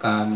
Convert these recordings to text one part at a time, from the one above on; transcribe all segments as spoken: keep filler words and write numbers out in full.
การ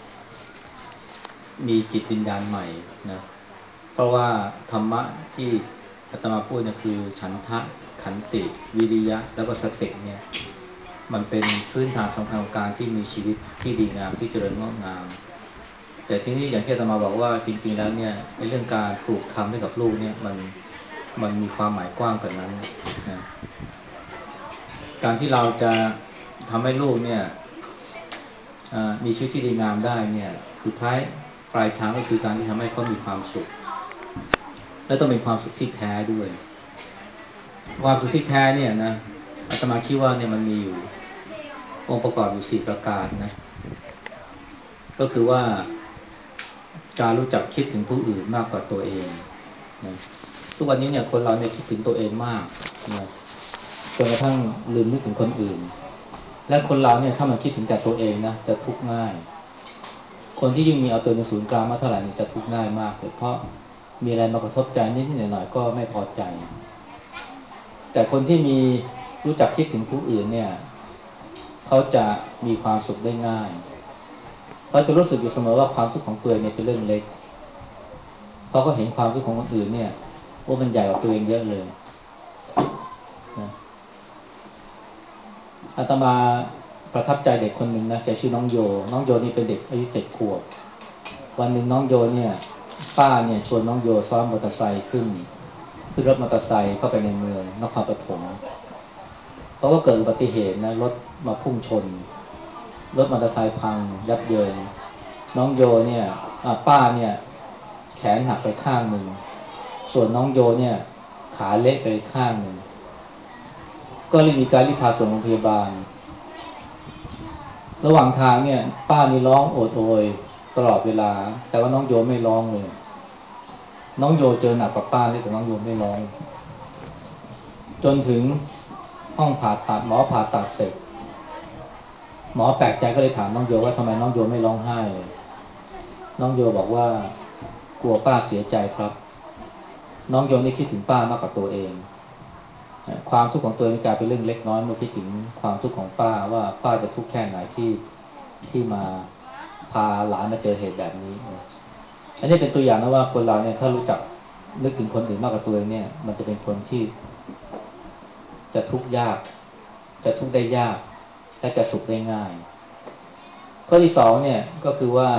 มีจิตวิญญาณใหม่นะเพราะว่าธรรมะที่อาตมาพูดเนี่ยคือฉันทะขันติวิริยะแล้วก็สติเนี่ยมันเป็นพื้นฐานสำคัญของการที่มีชีวิตที่ดีงามที่เจริญงอกงามแต่ที่นี่อย่างที่อาตมาบอกว่าจริงๆแล้วเนี่ยในเรื่องการปลูกธรรมให้กับลูกเนี่ยมันมันมีความหมายกว้างกว่านั้นนะการที่เราจะทำให้ลูกเนี่ยมีชีวิตที่ดีงามได้เนี่ยสุดท้ายปลายทางก็คือการที่ทำให้เขามีความสุขและต้องเป็นความสุขที่แท้ด้วยความสุขที่แท้เนี่ยนะอาตมาคิดว่าเนี่ยมันมีอยู่องค์ประกอบอยู่สี่ประการนะก็คือว่าการรู้จักคิดถึงผู้อื่นมากกว่าตัวเองนะทุกวันนี้เนี่ยคนเราเนี่ยคิดถึงตัวเองมากนะจนกระทั่งลืมนึกถึงคนอื่นและคนเราเนี่ยถ้ามันคิดถึงแต่ตัวเองนะจะทุกข์ง่ายคนที่ยิ่งมีเอาตัวเป็นศูนย์กลางมากเท่าไหร่จะทุกข์ง่ายมากเลยเพราะมีอะไรมากระทบใจนิดๆหน่อยๆก็ไม่พอใจแต่คนที่มีรู้จักคิดถึงผู้อื่นเนี่ยเขาจะมีความสุขได้ง่ายเขาจะรู้สึกอยู่เสมอว่าความทุกข์ของตัวเองเนี่ยเป็นเรื่องเล็กเพราะเขาเห็นความทุกข์ของคนอื่นเนี่ยว่ามันใหญ่กว่าตัวเองเยอะเลยนะอาตมาประทับใจเด็กคนหนึ่งนะแกชื่อน้องโยน้องโยนี่เป็นเด็กอายุเจ็ดขวบวันหนึ่งน้องโยเนี่ยป้าเนี่ยชวนน้องโยซ้อนมอเตอร์ไซค์ขึ้นขึ้นรถมอเตอร์ไซค์เข้าไปในเมืองนครปฐมเพราะว่าเกิดอุบัติเหตุนะรถมาพุ่งชนรถมอเตอร์ไซค์พังยับเยินน้องโยเนี่ยป้าเนี่ยแขนหักไปข้างหนึ่งส่วนน้องโยเนี่ยขาเละไปข้างหนึ่งก็เลยมีการรีบพาส่งโรงพยาบาลระหว่างทางเนี่ยป้านี่ร้องโอดโอยตลอดเวลาแต่ว่าน้องโยไม่ร้องเลยน้องโยเจอหนักกว่าป้าเลยแต่น้องโยไม่ร้องจนถึงห้องผ่าตัดหมอผ่าตัดเสร็จหมอแปลกใจก็เลยถามน้องโยว่าทำไมน้องโยไม่ร้องไห้เลยน้องโยบอกว่ากลัวป้าเสียใจครับน้องโยนี่คิดถึงป้ามากกว่าตัวเองความทุกข์ของตัวนี่กลายเป็นเรื่องเล็กน้อยเมื่อคิดถึงความทุกข์ของป้าว่าป้าจะทุกข์แค่ไหนที่ที่มาพาหลานมาเจอเหตุแบบนี้อันนี้เป็นตัวอย่างนะว่าคนเราเนี่ยถ้ารู้จักนึกถึงคนอื่นมากกว่าตัวเองเนี่ยมันจะเป็นคนที่จะทุกข์ยากจะทุกข์ได้ยากและจะสุขได้ง่ายข้อที่สองเนี่ยก็คือว่า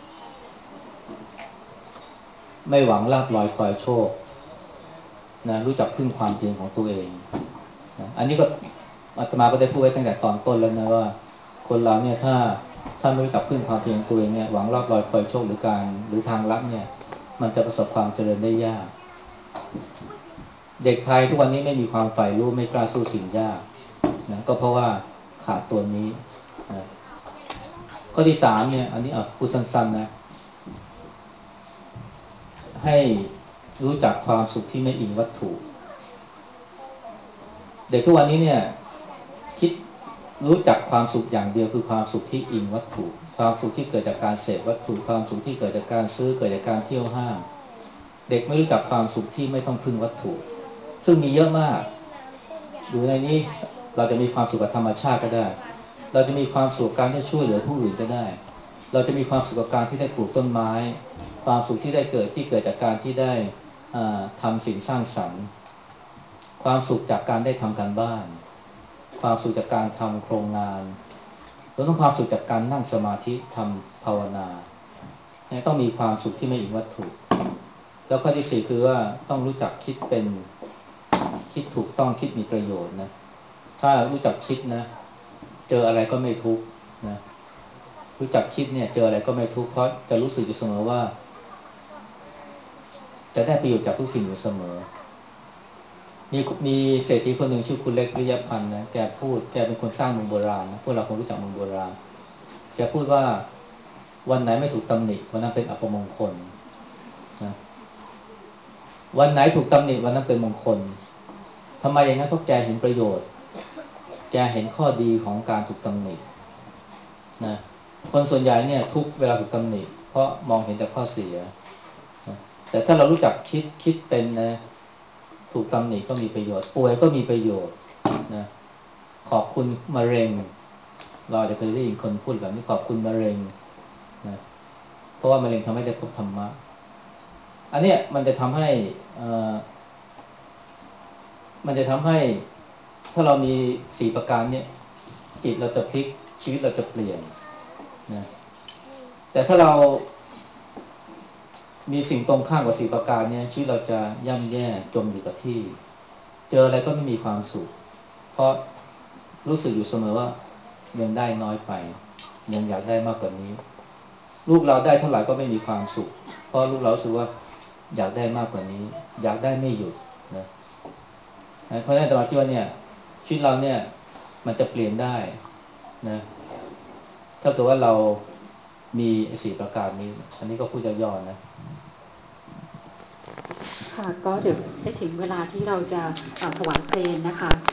ไม่หวังลาภลอยคอยโชคนะรู้จักพึ่งความเพียรของตัวเองนะอันนี้ก็อาตมาก็ได้พูดไว้ตั้งแต่ตอนต้นแล้วนะว่าคนเราเนี่ยถ้าถ้าไม่รู้จักพึ่งความเพียรของตัวเองเนี่ยหวังลาภลอยคอยโชคหรือการหรือทางลัดเนี่ยมันจะประสบความเจริญได้ยากเด็กไทยทุกวันนี้ไม่มีความใฝ่รู้ไม่กล้าสู้สิ่งยากนะก็เพราะว่าขาดตัวนี้นะข้อที่สามเนี่ยอันนี้อ่ะพูดสั้นๆนะให้รู้จักความสุขที่ไม่อิงวัตถุเด็กทุกวันนี้เนี่ยคิดรู้จักความสุขอย่างเดียวคือความสุขที่อิงวัตถุความสุขที่เกิดจากการเสพวัตถุความสุขที่เกิดจากการซื้อเกิดจากการเที่ยวห้างเด็กไม่รู้จักความสุขที่ไม่ต้องพึ่งวัตถุซึ่งมีเยอะมากอยู่ในนี้เราจะมีความสุขกับธรรมชาติก็ได้เราจะมีความสุขการที่ช่วยเหลือผู้อื่นก็ได้เราจะมีความสุขกับการที่ได้ปลูกต้นไม้ความสุขที่ได้เกิดที่เกิดจากการที่ได้ทำสิ่งสร้างสรรค์ความสุขจากการได้ทำการบ้านความสุขจากการทำโครงงานรวมทั้งความสุขจากการนั่งสมาธิทำภาวนาต้องมีความสุขที่ไม่อิงวัตถุแล้วข้อที่สี่คือว่าต้องรู้จักคิดเป็นคิดถูกต้องคิดมีประโยชน์นะถ้ารู้จักคิดนะเจออะไรก็ไม่ทุกข์นะรู้จักคิดเนี่ยเจออะไรก็ไม่ทุกข์เพราะจะรู้สึกอยู่เสมอว่าจะได้ประโยชน์จากทุกสิ่งอยู่เสมอมีมีเศรษฐีคนหนึ่งชื่อคุณเล็กวิริยพันธ์นะแกพูดแกเป็นคนสร้างเมืองโบราณนะพวกเราคงรู้จักเมืองโบราณแกพูดว่าวันไหนไม่ถูกตำหนิวันนั้นเป็นอัปมงคลนะวันไหนถูกตำหนิวันนั้นเป็นมงคลทำไมอย่างนั้นเพราะแกเห็นประโยชน์แกเห็นข้อดีของการถูกตำหนินะคนส่วนใหญ่เนี่ยทุกเวลาถูกตำหนิเพราะมองเห็นแต่ข้อเสียนะแต่ถ้าเรารู้จักคิดคิดเป็นนะถูกตำหนิก็มีประโยชน์ป่วยก็มีประโยชน์นะขอบคุณมะเร็งเราอาจจะเคยได้ยินคนพูดแบบนี้ขอบคุณมะเร็งนะเพราะว่ามะเร็งทำให้ได้พบธรรมะอันเนี้ยมันจะทำให้มันจะทำให้ถ้าเรามีสี่ประการเนี่ยจิตเราจะพลิกชีวิตเราจะเปลี่ยนนะแต่ถ้าเรามีสิ่งตรงข้ามกับสี่ประการเนี่ยชีวิตเราจะย่ำแย่จมอยู่กับที่เจออะไรก็ไม่มีความสุขเพราะรู้สึกอยู่เสมอว่ายังได้น้อยไปยังอยากได้มากกว่านี้ลูกเราได้เท่าไหร่ก็ไม่มีความสุขเพราะลูกเรารู้สึกว่าอยากได้มากกว่านี้อยากได้ไม่หยุดนะเพราะฉะนั้นตอนที่ว่าเนี่ยชีวิตเราเนี่ยมันจะเปลี่ยนได้นะถ้าเกิดว่าเรามีสี่ประการนี้อันนี้ก็พูดย่อๆนะค่ะก็เดี๋ยวได้ถึงเวลาที่เราจะถวายเพลงนะคะ